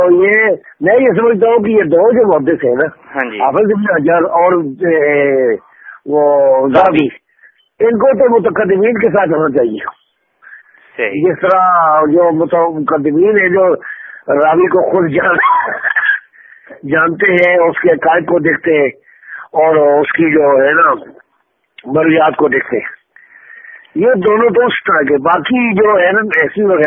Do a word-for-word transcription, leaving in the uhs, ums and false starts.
तो ये मैं ये समझता हूँ कि ये दो जो मुहद्दिस है ना, हाँ जी, हाफिज इब्न हजर और ए, वो ज़ाहबी, इनको तो मुतकद्दिमीन के साथ होना चाहिए। सही, जिस तरह जो मुतकद्दिमीन है जो रावी को खुद जान जानते हैं, उसके अकायद को देखते हैं और उसकी जो है ना मर्जियात को देखते हैं, ये दोनों तो उस तरह के। बाकी जो है ना ऐसी